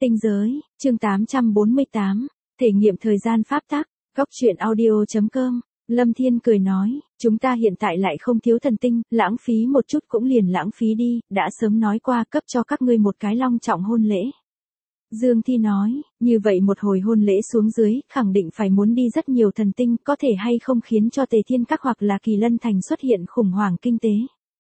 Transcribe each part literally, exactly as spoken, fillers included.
Tinh giới, chương tám trăm bốn mươi tám, thể nghiệm thời gian pháp tắc, góc truyện audio.com, Lâm Thiên cười nói, chúng ta hiện tại lại không thiếu thần tinh, lãng phí một chút cũng liền lãng phí đi, đã sớm nói qua cấp cho các ngươi một cái long trọng hôn lễ. Dương Thi nói, như vậy một hồi hôn lễ xuống dưới, khẳng định phải muốn đi rất nhiều thần tinh, có thể hay không khiến cho Tề Thiên Các hoặc là Kỳ Lân Thành xuất hiện khủng hoảng kinh tế.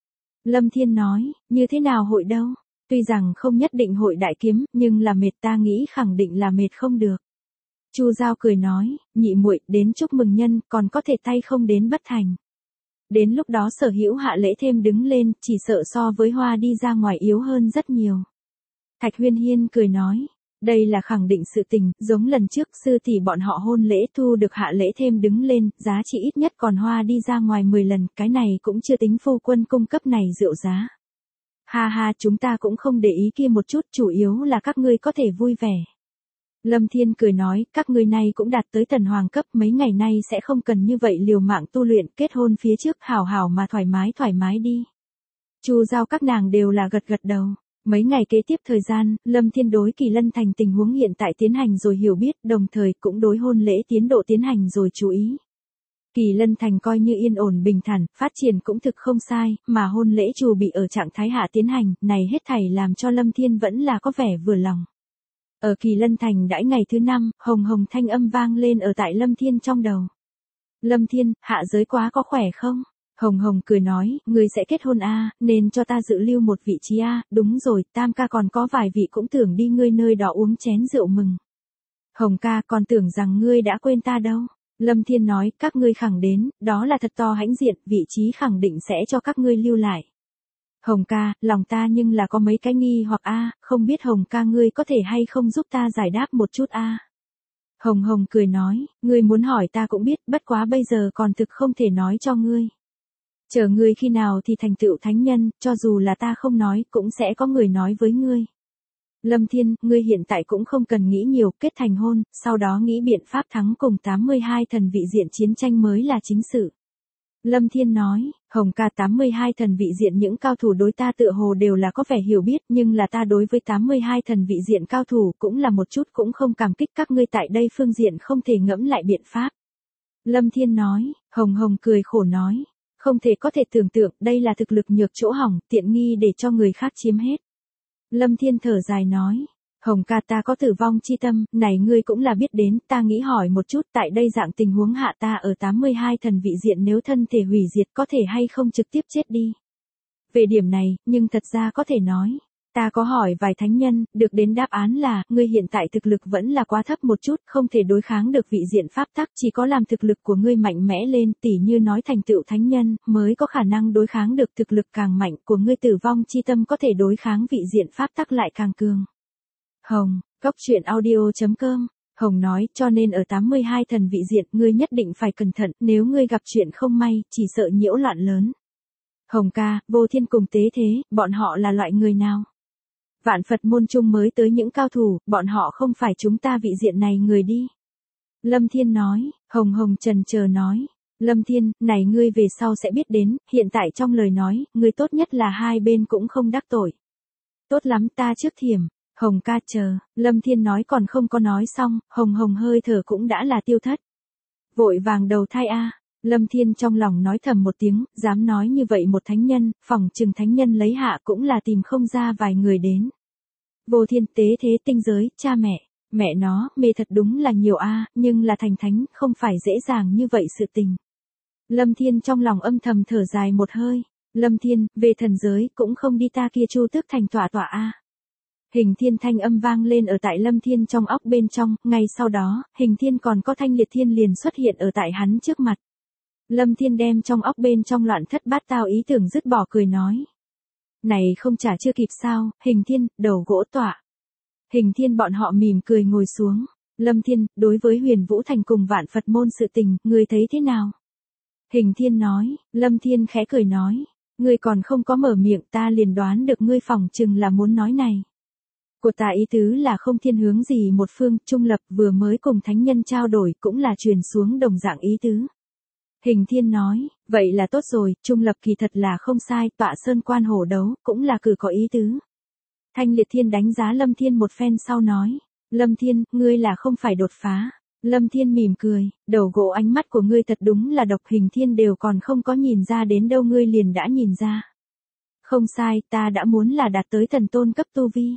Lâm Thiên nói, như thế nào hội đâu? Tuy rằng không nhất định hội đại kiếm, nhưng là mệt ta nghĩ khẳng định là mệt không được. Chu Giao cười nói, nhị muội đến chúc mừng nhân, còn có thể tay không đến bất thành. Đến lúc đó Sở Hữu hạ lễ thêm đứng lên, chỉ sợ so với hoa đi ra ngoài yếu hơn rất nhiều. Thạch Huyên Hiên cười nói, đây là khẳng định sự tình, giống lần trước sư tỷ bọn họ hôn lễ thu được hạ lễ thêm đứng lên, giá trị ít nhất còn hoa đi ra ngoài mười lần, cái này cũng chưa tính phu quân cung cấp này rượu giá. Ha ha, chúng ta cũng không để ý kia một chút, chủ yếu là các ngươi có thể vui vẻ. Lâm Thiên cười nói, các ngươi này cũng đạt tới thần hoàng cấp, mấy ngày nay sẽ không cần như vậy liều mạng tu luyện, kết hôn phía trước hảo hảo mà thoải mái thoải mái đi. Chu Giao các nàng đều là gật gật đầu. Mấy ngày kế tiếp thời gian, Lâm Thiên đối Kỳ Lân Thành tình huống hiện tại tiến hành rồi hiểu biết, đồng thời cũng đối hôn lễ tiến độ tiến hành rồi chú ý. Kỳ Lân Thành coi như yên ổn bình thản, phát triển cũng thực không sai, mà hôn lễ trù bị ở trạng thái hạ tiến hành, này hết thảy làm cho Lâm Thiên vẫn là có vẻ vừa lòng. Ở Kỳ Lân Thành đãi ngày thứ năm, hồng hồng thanh âm vang lên ở tại Lâm Thiên trong đầu. Lâm Thiên, hạ giới quá có khỏe không? Hồng Hồng cười nói, ngươi sẽ kết hôn a, nên cho ta dự lưu một vị trí a, đúng rồi, Tam ca còn có vài vị cũng tưởng đi ngươi nơi đó uống chén rượu mừng. Hồng ca còn tưởng rằng ngươi đã quên ta đâu. Lâm Thiên nói, các ngươi khẳng đến, đó là thật to hãnh diện, vị trí khẳng định sẽ cho các ngươi lưu lại. Hồng ca, lòng ta nhưng là có mấy cái nghi hoặc a, không biết Hồng ca ngươi có thể hay không giúp ta giải đáp một chút a. Hồng Hồng cười nói, ngươi muốn hỏi ta cũng biết, bất quá bây giờ còn thực không thể nói cho ngươi. Chờ ngươi khi nào thì thành tựu thánh nhân, cho dù là ta không nói, cũng sẽ có người nói với ngươi. Lâm Thiên, ngươi hiện tại cũng không cần nghĩ nhiều, kết thành hôn, sau đó nghĩ biện pháp thắng cùng tám mươi hai thần vị diện chiến tranh mới là chính sự. Lâm Thiên nói, Hồng ca tám mươi hai thần vị diện những cao thủ đối ta tựa hồ đều là có vẻ hiểu biết, nhưng là ta đối với tám mươi hai thần vị diện cao thủ cũng là một chút cũng không cảm kích, các ngươi tại đây phương diện không thể ngẫm lại biện pháp. Lâm Thiên nói, Hồng Hồng cười khổ nói. Không thể có thể tưởng tượng, đây là thực lực nhược chỗ hỏng, tiện nghi để cho người khác chiếm hết. Lâm Thiên thở dài nói, Hồng ca ta có tử vong chi tâm, này ngươi cũng là biết đến, ta nghĩ hỏi một chút, tại đây dạng tình huống hạ ta ở tám mươi hai thần vị diện nếu thân thể hủy diệt có thể hay không trực tiếp chết đi. Về điểm này, nhưng thật ra có thể nói. Ta có hỏi vài thánh nhân, được đến đáp án là, ngươi hiện tại thực lực vẫn là quá thấp một chút, không thể đối kháng được vị diện pháp tắc, chỉ có làm thực lực của ngươi mạnh mẽ lên, tỉ như nói thành tựu thánh nhân, mới có khả năng đối kháng được thực lực càng mạnh của ngươi tử vong chi tâm có thể đối kháng vị diện pháp tắc lại càng cường. Hồng, góc truyện audio.com, Hồng nói, cho nên ở tám mươi hai thần vị diện, ngươi nhất định phải cẩn thận, nếu ngươi gặp chuyện không may, chỉ sợ nhiễu loạn lớn. Hồng ca, Vô Thiên cùng Tế Thế, bọn họ là loại người nào? Vạn Phật môn trung mới tới những cao thủ, bọn họ không phải chúng ta vị diện này người đi. Lâm Thiên nói, Hồng Hồng trần chờ nói, Lâm Thiên, này ngươi về sau sẽ biết đến, hiện tại trong lời nói, ngươi tốt nhất là hai bên cũng không đắc tội. Tốt lắm ta trước thiểm, Hồng ca chờ, Lâm Thiên nói còn không có nói xong, Hồng Hồng hơi thở cũng đã là tiêu thất. Vội vàng đầu thai a. Lâm Thiên trong lòng nói thầm một tiếng, dám nói như vậy một thánh nhân, phỏng chừng thánh nhân lấy hạ cũng là tìm không ra vài người đến. Vô Thiên, Tế Thế, tinh giới, cha mẹ, mẹ nó, mê thật đúng là nhiều a, nhưng là thành thánh, không phải dễ dàng như vậy sự tình. Lâm Thiên trong lòng âm thầm thở dài một hơi, Lâm Thiên, về thần giới, cũng không đi ta kia Chu Tước thành tọa tọa a. Hình Thiên thanh âm vang lên ở tại Lâm Thiên trong óc bên trong, ngay sau đó, Hình Thiên còn có Thanh Liệt Thiên liền xuất hiện ở tại hắn trước mặt. Lâm Thiên đem trong óc bên trong loạn thất bát tao ý tưởng dứt bỏ cười nói. Này không trả chưa kịp sao, Hình Thiên, đầu gỗ tọa. Hình Thiên bọn họ mỉm cười ngồi xuống. Lâm Thiên, đối với Huyền Vũ Thành cùng Vạn Phật môn sự tình, ngươi thấy thế nào? Hình Thiên nói, Lâm Thiên khẽ cười nói. Ngươi còn không có mở miệng ta liền đoán được ngươi phỏng chừng là muốn nói này. Của ta ý tứ là không thiên hướng gì một phương, trung lập vừa mới cùng thánh nhân trao đổi cũng là truyền xuống đồng dạng ý tứ. Hình Thiên nói, vậy là tốt rồi, trung lập kỳ thật là không sai, tọa sơn quan hổ đấu, cũng là cử có ý tứ. Thanh Liệt Thiên đánh giá Lâm Thiên một phen sau nói. Lâm Thiên, ngươi là không phải đột phá. Lâm Thiên mỉm cười, đầu gỗ ánh mắt của ngươi thật đúng là độc, Hình Thiên đều còn không có nhìn ra đến đâu ngươi liền đã nhìn ra. Không sai, ta đã muốn là đạt tới thần tôn cấp tu vi.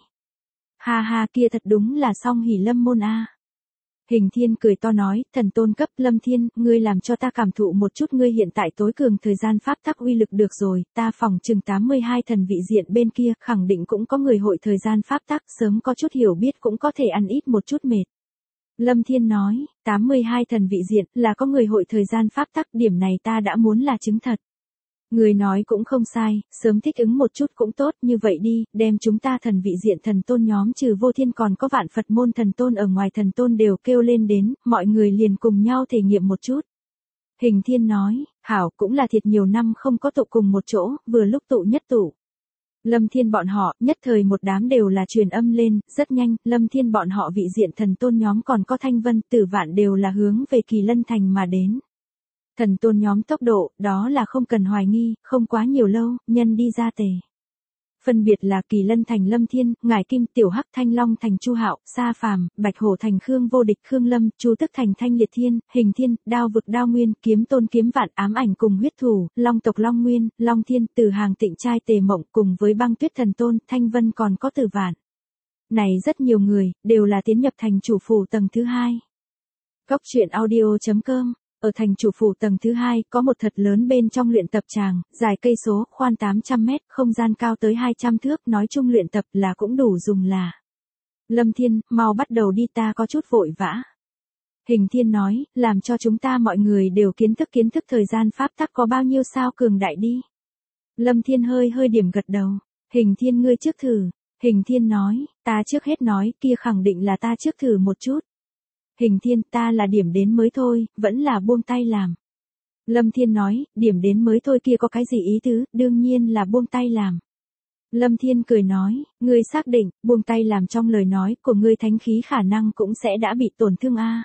Ha ha, kia thật đúng là song hỷ lâm môn a. Hình Thiên cười to nói, thần tôn cấp. Lâm Thiên, ngươi làm cho ta cảm thụ một chút ngươi hiện tại tối cường thời gian pháp tắc uy lực được rồi, ta phòng chừng tám mươi hai thần vị diện bên kia, khẳng định cũng có người hội thời gian pháp tắc, sớm có chút hiểu biết cũng có thể ăn ít một chút mệt. Lâm Thiên nói, tám mươi hai thần vị diện, là có người hội thời gian pháp tắc, điểm này ta đã muốn là chứng thật. Người nói cũng không sai, sớm thích ứng một chút cũng tốt, như vậy đi, đem chúng ta thần vị diện thần tôn nhóm trừ Vô Thiên còn có vạn Phật môn thần tôn ở ngoài thần tôn đều kêu lên đến, mọi người liền cùng nhau thể nghiệm một chút. Hình Thiên nói, hảo, cũng là thiệt nhiều năm không có tụ cùng một chỗ, vừa lúc tụ nhất tụ. Lâm Thiên bọn họ, nhất thời một đám đều là truyền âm lên, rất nhanh, Lâm Thiên bọn họ vị diện thần tôn nhóm còn có Thanh Vân, Tử Vạn đều là hướng về Kỳ Lân Thành mà đến. Thần tôn nhóm tốc độ, đó là không cần hoài nghi, không quá nhiều lâu, nhân đi ra tề. Phân biệt là Kỳ Lân Thành Lâm Thiên, Ngải Kim, Tiểu Hắc Thanh Long Thành Chu Hạo, Sa Phàm, Bạch Hổ Thành Khương Vô Địch Khương Lâm, Chu Tức Thành Thanh Liệt Thiên, Hình Thiên, Đao Vực Đao Nguyên, Kiếm Tôn Kiếm Vạn, Ám Ảnh cùng huyết thủ, Long tộc Long Nguyên, Long Thiên, Từ Hàng Tịnh trai Tề Mộng cùng với Băng Tuyết Thần Tôn, Thanh Vân còn có Tử Vạn. Này rất nhiều người, đều là tiến nhập thành chủ phủ tầng thứ hai. Góc truyện audio chấm com. Ở thành chủ phủ tầng thứ hai, có một thật lớn bên trong luyện tập tràng, dài cây số, khoan tám trăm mét, không gian cao tới hai trăm thước, nói chung luyện tập là cũng đủ dùng là. Lâm Thiên, mau bắt đầu đi, ta có chút vội vã. Hình Thiên nói, làm cho chúng ta mọi người đều kiến thức kiến thức thời gian pháp tắc có bao nhiêu sao cường đại đi. Lâm Thiên hơi hơi điểm gật đầu. Hình Thiên ngươi trước thử. Hình Thiên nói, ta trước hết nói, kia khẳng định là ta trước thử một chút. Hình Thiên, ta là điểm đến mới thôi, vẫn là buông tay làm. Lâm Thiên nói, điểm đến mới thôi kia có cái gì ý tứ, đương nhiên là buông tay làm. Lâm Thiên cười nói, ngươi xác định, buông tay làm trong lời nói của ngươi thánh khí khả năng cũng sẽ đã bị tổn thương a.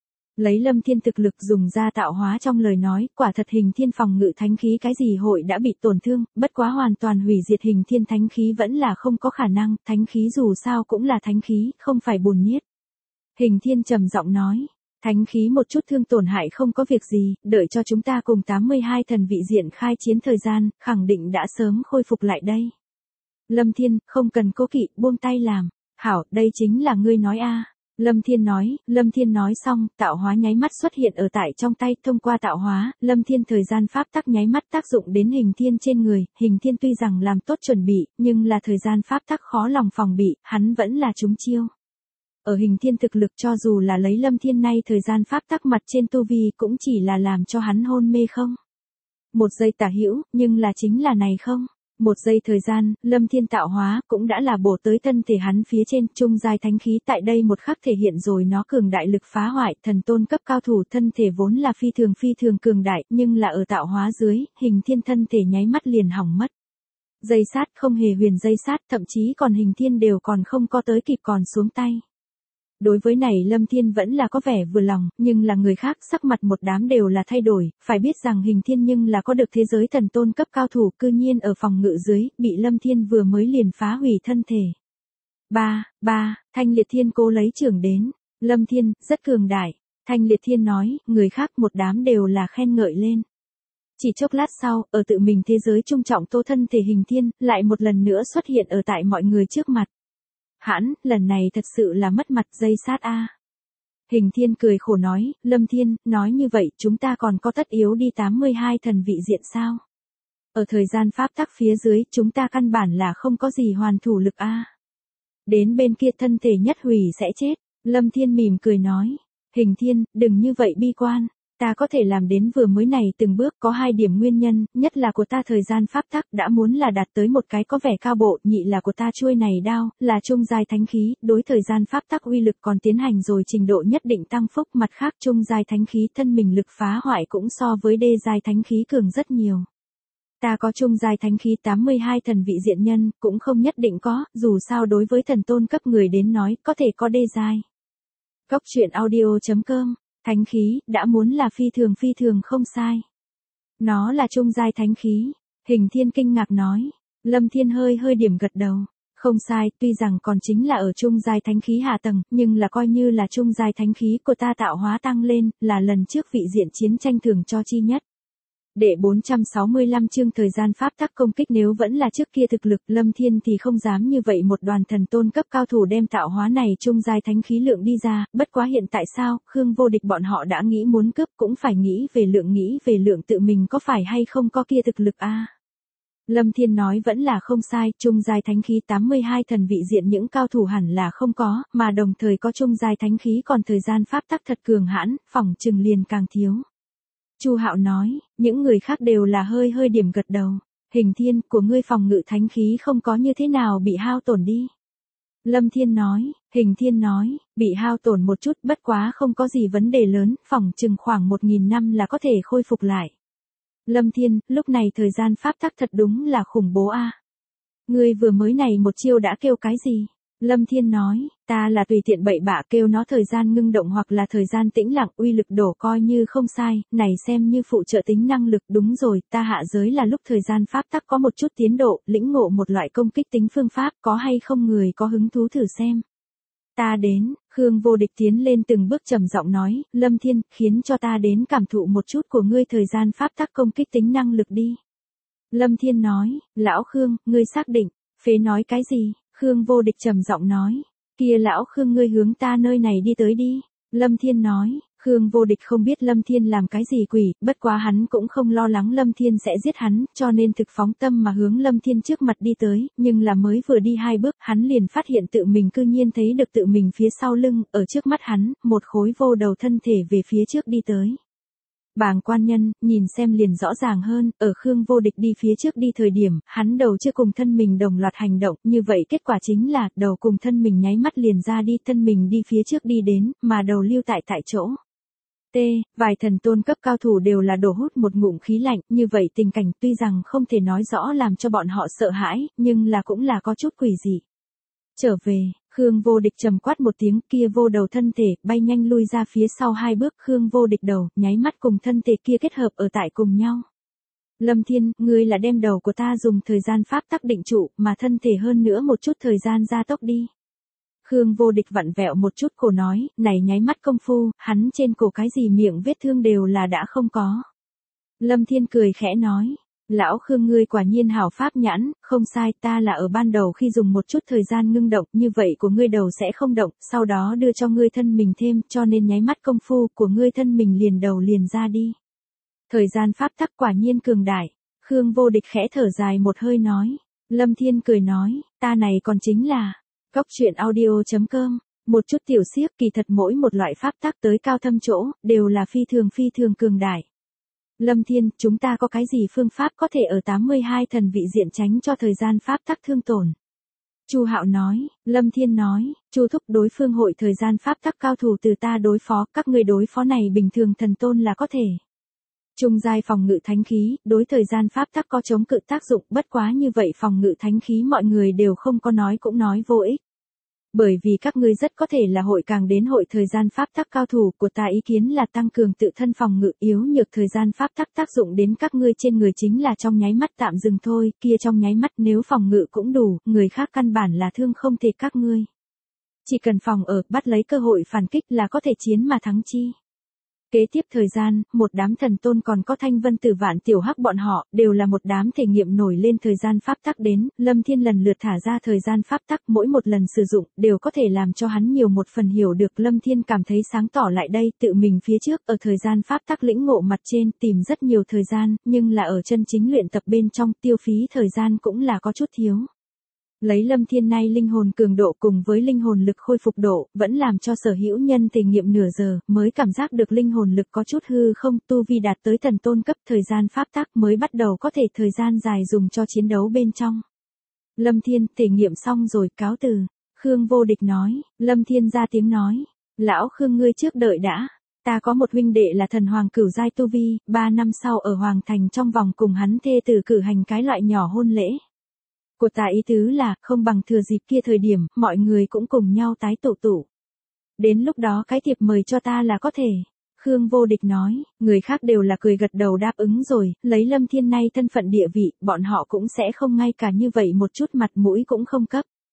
Lấy Lâm Thiên thực lực dùng ra tạo hóa trong lời nói, quả thật Hình Thiên phòng ngự thánh khí cái gì hội đã bị tổn thương, bất quá hoàn toàn hủy diệt Hình Thiên thánh khí vẫn là không có khả năng, thánh khí dù sao cũng là thánh khí, không phải bùn nhiết. Hình Thiên trầm giọng nói, thánh khí một chút thương tổn hại không có việc gì, đợi cho chúng ta cùng tám mươi hai thần vị diện khai chiến thời gian, khẳng định đã sớm khôi phục lại đây. Lâm Thiên, không cần cố kỵ, buông tay làm. Hảo, đây chính là ngươi nói a. Lâm Thiên nói, Lâm Thiên nói xong, tạo hóa nháy mắt xuất hiện ở tại trong tay, thông qua tạo hóa, Lâm Thiên thời gian pháp tắc nháy mắt tác dụng đến Hình Thiên trên người, Hình Thiên tuy rằng làm tốt chuẩn bị, nhưng là thời gian pháp tắc khó lòng phòng bị, hắn vẫn là trúng chiêu. Ở Hình Thiên thực lực cho dù là lấy Lâm Thiên nay thời gian pháp tắc mặt trên tu vi cũng chỉ là làm cho hắn hôn mê không. Một giây tả hữu, nhưng là chính là này không. Một giây thời gian, Lâm Thiên tạo hóa cũng đã là bổ tới thân thể hắn phía trên, trung giai thánh khí tại đây một khắc thể hiện rồi nó cường đại lực phá hoại, thần tôn cấp cao thủ thân thể vốn là phi thường phi thường cường đại, nhưng là ở tạo hóa dưới, Hình Thiên thân thể nháy mắt liền hỏng mất. Dây sát không hề huyền dây sát, thậm chí còn Hình Thiên đều còn không có tới kịp còn xuống tay. Đối với này Lâm Thiên vẫn là có vẻ vừa lòng, nhưng là người khác sắc mặt một đám đều là thay đổi, phải biết rằng Hình Thiên nhưng là có được thế giới thần tôn cấp cao thủ, cư nhiên ở phòng ngự dưới, bị Lâm Thiên vừa mới liền phá hủy thân thể. Ba, ba, Thanh Liệt Thiên cố lấy trưởng đến, Lâm Thiên, rất cường đại, Thanh Liệt Thiên nói, người khác một đám đều là khen ngợi lên. Chỉ chốc lát sau, ở tự mình thế giới trung trọng tô thân thể Hình Thiên, lại một lần nữa xuất hiện ở tại mọi người trước mặt. Hãn, lần này thật sự là mất mặt dây sát a. Hình Thiên cười khổ nói, Lâm Thiên, nói như vậy chúng ta còn có tất yếu đi tám mươi hai thần vị diện sao? Ở thời gian pháp tắc phía dưới chúng ta căn bản là không có gì hoàn thủ lực a. Đến bên kia thân thể nhất hủy sẽ chết, Lâm Thiên mỉm cười nói, Hình Thiên, đừng như vậy bi quan. Ta có thể làm đến vừa mới này từng bước có hai điểm nguyên nhân, nhất là của ta thời gian pháp tắc đã muốn là đạt tới một cái có vẻ cao bộ, nhị là của ta chuôi này đao, là trung giai thánh khí, đối thời gian pháp tắc uy lực còn tiến hành rồi trình độ nhất định tăng phúc, mặt khác trung giai thánh khí thân mình lực phá hoại cũng so với đê giai thánh khí cường rất nhiều. Ta có trung giai thánh khí tám mươi hai thần vị diện nhân, cũng không nhất định có, dù sao đối với thần tôn cấp người đến nói, có thể có đê giai. Góc truyện audio chấm com. Thánh khí, đã muốn là phi thường phi thường không sai. Nó là trung giai thánh khí. Hình Thiên kinh ngạc nói. Lâm Thiên hơi hơi điểm gật đầu. Không sai, tuy rằng còn chính là ở trung giai thánh khí hạ tầng, nhưng là coi như là trung giai thánh khí của ta tạo hóa tăng lên, là lần trước vị diện chiến tranh thường cho chi nhất. Đệ bốn trăm sáu mươi lăm chương thời gian pháp tắc công kích, nếu vẫn là trước kia thực lực Lâm Thiên thì không dám như vậy một đoàn thần tôn cấp cao thủ đem tạo hóa này trung giai thánh khí lượng đi ra, bất quá hiện tại sao, Khương Vô Địch bọn họ đã nghĩ muốn cướp cũng phải nghĩ về lượng nghĩ về lượng tự mình có phải hay không có kia thực lực a. À? Lâm Thiên nói vẫn là không sai, trung giai thánh khí tám mươi hai thần vị diện những cao thủ hẳn là không có, mà đồng thời có trung giai thánh khí còn thời gian pháp tắc thật cường hãn, phỏng chừng liền càng thiếu. Chu Hạo nói, những người khác đều là hơi hơi điểm gật đầu. Hình Thiên, của ngươi phòng ngự thánh khí không có như thế nào bị hao tổn đi. Lâm Thiên nói, Hình Thiên nói, bị hao tổn một chút bất quá không có gì vấn đề lớn, phỏng chừng khoảng một nghìn năm là có thể khôi phục lại. Lâm Thiên, lúc này thời gian pháp tắc thật đúng là khủng bố a. Ngươi vừa mới này một chiêu đã kêu cái gì? Lâm Thiên nói, ta là tùy tiện bậy bạ kêu nó thời gian ngưng động hoặc là thời gian tĩnh lặng, uy lực đổ coi như không sai, này xem như phụ trợ tính năng lực. Đúng rồi, ta hạ giới là lúc thời gian pháp tắc có một chút tiến độ, lĩnh ngộ một loại công kích tính phương pháp, có hay không người có hứng thú thử xem. Ta đến, Khương Vô Địch tiến lên từng bước trầm giọng nói, Lâm Thiên, khiến cho ta đến cảm thụ một chút của ngươi thời gian pháp tắc công kích tính năng lực đi. Lâm Thiên nói, lão Khương, ngươi xác định, phế nói cái gì? Khương Vô Địch trầm giọng nói, kia lão Khương ngươi hướng ta nơi này đi tới đi. Lâm Thiên nói, Khương Vô Địch không biết Lâm Thiên làm cái gì quỷ, bất quá hắn cũng không lo lắng Lâm Thiên sẽ giết hắn, cho nên thực phóng tâm mà hướng Lâm Thiên trước mặt đi tới, nhưng là mới vừa đi hai bước, hắn liền phát hiện tự mình cư nhiên thấy được tự mình phía sau lưng, ở trước mắt hắn, một khối vô đầu thân thể về phía trước đi tới. Bàng quan nhân, nhìn xem liền rõ ràng hơn, ở Khương Vô Địch đi phía trước đi thời điểm, hắn đầu chưa cùng thân mình đồng loạt hành động, như vậy kết quả chính là, đầu cùng thân mình nháy mắt liền ra đi, thân mình đi phía trước đi đến, mà đầu lưu tại tại chỗ. T, vài thần tôn cấp cao thủ đều là đổ hút một ngụm khí lạnh, như vậy tình cảnh tuy rằng không thể nói rõ làm cho bọn họ sợ hãi, nhưng là cũng là có chút quỷ dị. Trở về, Khương Vô Địch trầm quát một tiếng, kia vô đầu thân thể, bay nhanh lui ra phía sau hai bước, Khương Vô Địch đầu, nháy mắt cùng thân thể kia kết hợp ở tại cùng nhau. Lâm Thiên, ngươi là đem đầu của ta dùng thời gian pháp tắc định trụ, mà thân thể hơn nữa một chút thời gian gia tốc đi. Khương Vô Địch vặn vẹo một chút cổ nói, này nháy mắt công phu, hắn trên cổ cái gì miệng vết thương đều là đã không có. Lâm Thiên cười khẽ nói, lão Khương ngươi quả nhiên hảo pháp nhãn, không sai, ta là ở ban đầu khi dùng một chút thời gian ngưng động, như vậy của ngươi đầu sẽ không động, sau đó đưa cho ngươi thân mình thêm, cho nên nháy mắt công phu của ngươi thân mình liền đầu liền ra đi. Thời gian pháp tắc quả nhiên cường đại. Khương Vô Địch khẽ thở dài một hơi nói. Lâm Thiên cười nói, ta này còn chính là Góc truyện audio chấm com, một chút tiểu xiếc, kỳ thật mỗi một loại pháp tắc tới cao thâm chỗ, đều là phi thường phi thường cường đại. Lâm Thiên, chúng ta có cái gì phương pháp có thể ở tám mươi hai thần vị diện tránh cho thời gian pháp tắc thương tổn? Chu Hạo nói, Lâm Thiên nói, Chu thúc đối phương hội thời gian pháp tắc cao thủ từ ta đối phó, các người đối phó này bình thường thần tôn là có thể. Trung giai phòng ngự thánh khí, đối thời gian pháp tắc có chống cự tác dụng, bất quá như vậy phòng ngự thánh khí mọi người đều không có nói cũng nói vô ích. Bởi vì các ngươi rất có thể là hội càng đến hội thời gian pháp tắc cao thủ, của ta ý kiến là tăng cường tự thân phòng ngự, yếu nhược thời gian pháp tắc tác dụng đến các ngươi trên người chính là trong nháy mắt tạm dừng thôi, kia trong nháy mắt nếu phòng ngự cũng đủ, người khác căn bản là thương không thể các ngươi. Chỉ cần phòng ở, bắt lấy cơ hội phản kích là có thể chiến mà thắng chi. Kế tiếp thời gian, một đám thần tôn còn có Thanh Vân Tử Vạn Tiểu Hắc bọn họ, đều là một đám thể nghiệm nổi lên thời gian pháp tắc đến, Lâm Thiên lần lượt thả ra thời gian pháp tắc, mỗi một lần sử dụng, đều có thể làm cho hắn nhiều một phần hiểu được. Lâm Thiên cảm thấy sáng tỏ lại đây, tự mình phía trước, ở thời gian pháp tắc lĩnh ngộ mặt trên, tìm rất nhiều thời gian, nhưng là ở chân chính luyện tập bên trong, tiêu phí thời gian cũng là có chút thiếu. Lấy Lâm Thiên nay linh hồn cường độ cùng với linh hồn lực khôi phục độ, vẫn làm cho sở hữu nhân thể nghiệm nửa giờ, mới cảm giác được linh hồn lực có chút hư không, tu vi đạt tới thần tôn cấp, thời gian pháp tắc mới bắt đầu có thể thời gian dài dùng cho chiến đấu bên trong. Lâm Thiên, thể nghiệm xong rồi, cáo từ. Khương Vô Địch nói, Lâm Thiên ra tiếng nói, lão Khương ngươi trước đợi đã. Ta có một huynh đệ là thần hoàng cửu giai tu vi, ba năm sau ở Hoàng Thành trong vòng cùng hắn thê tử cử hành cái loại nhỏ hôn lễ. Của ta ý tứ là, không bằng thừa dịp kia thời điểm, mọi người cũng cùng nhau tái tụ tụ. Đến lúc đó cái tiệc mời cho ta là có thể. Khương Vô Địch nói, người khác đều là cười gật đầu đáp ứng rồi, lấy Lâm Thiên nay thân phận địa vị, bọn họ cũng sẽ không ngay cả như vậy một chút mặt mũi cũng không cấp.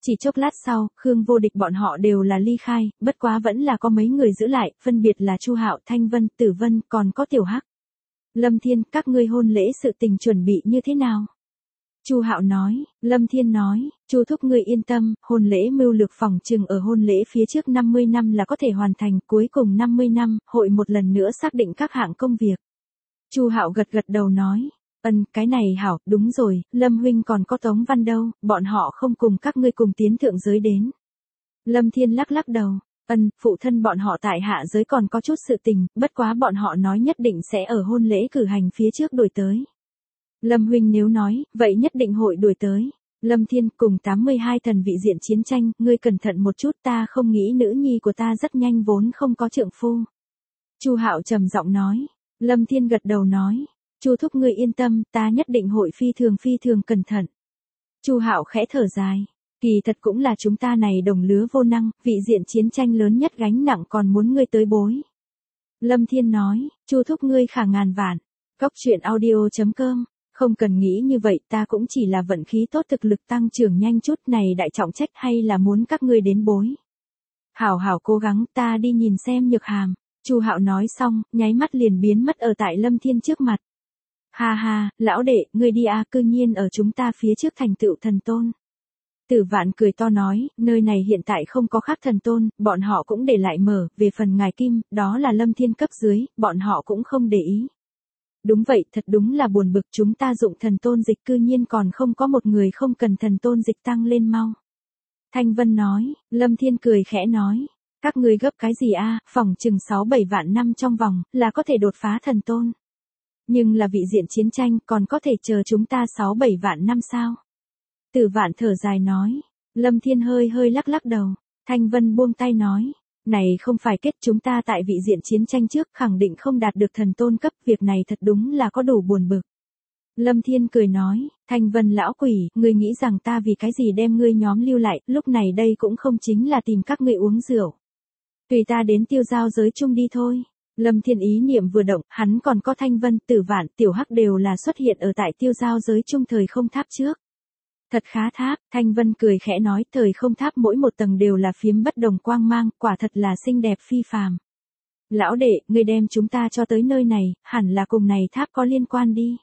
Chỉ chốc lát sau, Khương Vô Địch bọn họ đều là ly khai, bất quá vẫn là có mấy người giữ lại, phân biệt là Chu Hạo, Thanh Vân, Tử Vân, còn có Tiểu Hắc. Lâm Thiên, các ngươi hôn lễ sự tình chuẩn bị như thế nào? Chu Hạo nói. Lâm Thiên nói, Chu thúc ngươi yên tâm, hôn lễ mưu lược phòng trừng ở hôn lễ phía trước năm mươi năm là có thể hoàn thành, cuối cùng năm mươi năm, hội một lần nữa xác định các hạng công việc. Chu Hạo gật gật đầu nói, ân, cái này hảo, đúng rồi, Lâm huynh còn có Tống Văn đâu, bọn họ không cùng các ngươi cùng tiến thượng giới đến. Lâm Thiên lắc lắc đầu, ân, phụ thân bọn họ tại hạ giới còn có chút sự tình, bất quá bọn họ nói nhất định sẽ ở hôn lễ cử hành phía trước đuổi tới. Lâm huynh nếu nói, vậy nhất định hội đuổi tới. Lâm Thiên, cùng tám mươi hai thần vị diện chiến tranh, ngươi cẩn thận một chút, ta không nghĩ nữ nhi của ta rất nhanh vốn không có trượng phu. Chu Hạo trầm giọng nói. Lâm Thiên gật đầu nói, Chu thúc ngươi yên tâm, ta nhất định hội phi thường phi thường cẩn thận. Chu Hạo khẽ thở dài, kỳ thật cũng là chúng ta này đồng lứa vô năng, vị diện chiến tranh lớn nhất gánh nặng còn muốn ngươi tới bối. Lâm Thiên nói, Chu thúc ngươi khả ngàn vạn. Góc truyện audio chấm com. Không cần nghĩ như vậy, ta cũng chỉ là vận khí tốt, thực lực tăng trưởng nhanh chút, này đại trọng trách hay là muốn các ngươi đến bối. Hảo hảo cố gắng, ta đi nhìn xem Nhược Hàm. Chu Hạo nói xong, nháy mắt liền biến mất ở tại Lâm Thiên trước mặt. Ha ha, lão đệ, ngươi đi à, cư nhiên ở chúng ta phía trước thành tựu thần tôn. Tử Vạn cười to nói, nơi này hiện tại không có khác thần tôn, bọn họ cũng để lại mở, về phần ngài Kim, đó là Lâm Thiên cấp dưới, bọn họ cũng không để ý. Đúng vậy, thật đúng là buồn bực, chúng ta dụng thần tôn dịch cư nhiên còn không có một người không cần thần tôn dịch tăng lên mau. Thanh Vân nói. Lâm Thiên cười khẽ nói, các ngươi gấp cái gì a, phỏng chừng sáu bảy vạn năm trong vòng, là có thể đột phá thần tôn. Nhưng là vị diện chiến tranh, còn có thể chờ chúng ta sáu bảy vạn năm sao? Tử Vạn thở dài nói. Lâm Thiên hơi hơi lắc lắc đầu. Thanh Vân buông tay nói, này không phải kết, chúng ta tại vị diện chiến tranh trước khẳng định không đạt được thần tôn cấp, việc này thật đúng là có đủ buồn bực. Lâm Thiên cười nói, Thanh Vân lão quỷ, ngươi nghĩ rằng ta vì cái gì đem ngươi nhóm lưu lại, lúc này đây cũng không chính là tìm các ngươi uống rượu. Tùy ta đến tiêu giao giới chung đi thôi. Lâm Thiên ý niệm vừa động, hắn còn có Thanh Vân, Tử Vạn, Tiểu Hắc đều là xuất hiện ở tại tiêu giao giới chung thời không tháp trước. Thật khá tháp, Thanh Vân cười khẽ nói, thời không tháp mỗi một tầng đều là phiếm bất đồng quang mang, quả thật là xinh đẹp phi phàm. Lão đệ, ngươi đem chúng ta cho tới nơi này, hẳn là cùng này tháp có liên quan đi.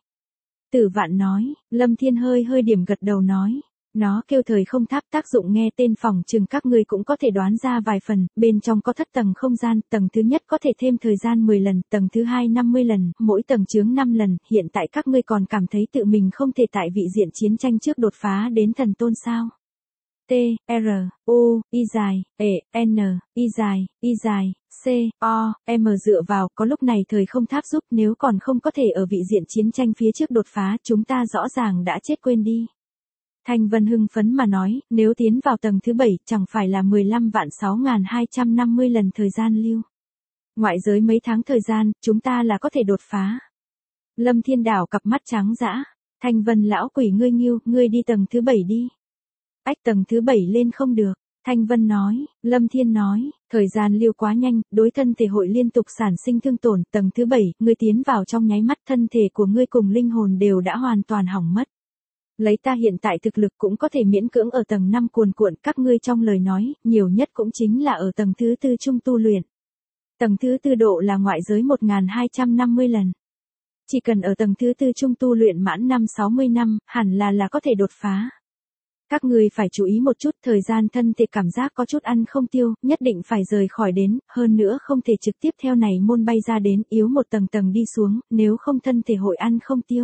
Tử Vạn nói. Lâm Thiên hơi hơi điểm gật đầu nói, nó kêu thời không tháp, tác dụng nghe tên phòng chừng các ngươi cũng có thể đoán ra vài phần, bên trong có thất tầng không gian, tầng thứ nhất có thể thêm thời gian mười lần, tầng thứ hai năm mươi lần, mỗi tầng chướng năm lần, hiện tại các ngươi còn cảm thấy tự mình không thể tại vị diện chiến tranh trước đột phá đến thần tôn sao? T, R, U, Y dài, E, N, Y dài, Y dài, C, O, M dựa vào, có lúc này thời không tháp giúp, nếu còn không có thể ở vị diện chiến tranh phía trước đột phá, chúng ta rõ ràng đã chết quên đi. Thanh Vân hưng phấn mà nói, nếu tiến vào tầng thứ bảy, chẳng phải là mười lăm vạn sáu nghìn hai trăm năm mươi lần thời gian lưu. Ngoại giới mấy tháng thời gian, chúng ta là có thể đột phá. Lâm Thiên đảo cặp mắt trắng dã. Thanh Vân lão quỷ ngươi nghiêu, ngươi đi tầng thứ bảy đi. Ách, tầng thứ bảy lên không được. Thanh Vân nói. Lâm Thiên nói, thời gian lưu quá nhanh, đối thân thể hội liên tục sản sinh thương tổn, tầng thứ bảy, ngươi tiến vào trong nháy mắt, thân thể của ngươi cùng linh hồn đều đã hoàn toàn hỏng mất. Lấy ta hiện tại thực lực cũng có thể miễn cưỡng ở tầng năm cuồn cuộn, các ngươi trong lời nói, nhiều nhất cũng chính là ở tầng thứ tư trung tu luyện. Tầng thứ tư độ là ngoại giới một nghìn hai trăm năm mươi lần. Chỉ cần ở tầng thứ tư trung tu luyện mãn năm sáu mươi năm, hẳn là là có thể đột phá. Các ngươi phải chú ý một chút, thời gian thân thể cảm giác có chút ăn không tiêu, nhất định phải rời khỏi đến, hơn nữa không thể trực tiếp theo này môn bay ra đến, yếu một tầng tầng đi xuống, nếu không thân thể hội ăn không tiêu.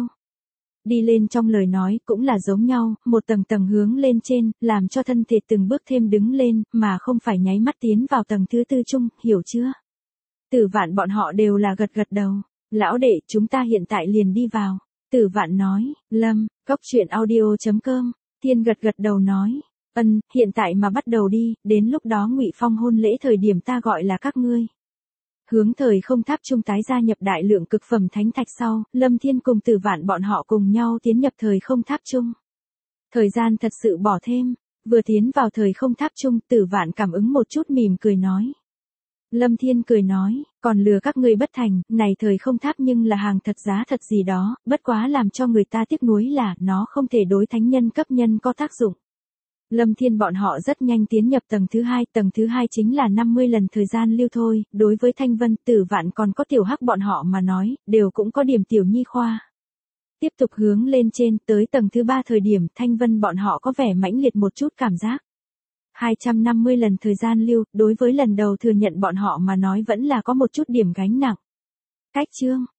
Đi lên trong lời nói cũng là giống nhau, một tầng tầng hướng lên trên, làm cho thân thể từng bước thêm đứng lên, mà không phải nháy mắt tiến vào tầng thứ tư chung, hiểu chưa? Tử Vạn bọn họ đều là gật gật đầu. Lão đệ, chúng ta hiện tại liền đi vào. Tử Vạn nói. Lâm, góc truyện audio chấm com. Thiên gật gật đầu nói. Ân, hiện tại mà bắt đầu đi, đến lúc đó Ngụy Phong hôn lễ thời điểm ta gọi là các ngươi. Hướng thời không tháp trung tái gia nhập đại lượng cực phẩm thánh thạch sau, Lâm Thiên cùng Tử Vạn bọn họ cùng nhau tiến nhập thời không tháp trung. Thời gian thật sự bỏ thêm, vừa tiến vào thời không tháp trung, Tử Vạn cảm ứng một chút mỉm cười nói. Lâm Thiên cười nói, còn lừa các ngươi bất thành, này thời không tháp nhưng là hàng thật giá thật gì đó, bất quá làm cho người ta tiếc nuối là nó không thể đối thánh nhân cấp nhân có tác dụng. Lâm Thiên bọn họ rất nhanh tiến nhập tầng thứ hai, tầng thứ hai chính là năm mươi lần thời gian lưu thôi, đối với Thanh Vân, Tử Vạn còn có Tiểu Hắc bọn họ mà nói, đều cũng có điểm tiểu nhi khoa. Tiếp tục hướng lên trên, tới tầng thứ ba thời điểm, Thanh Vân bọn họ có vẻ mãnh liệt một chút cảm giác. hai trăm năm mươi lần thời gian lưu, đối với lần đầu thừa nhận bọn họ mà nói vẫn là có một chút điểm gánh nặng. Cách chương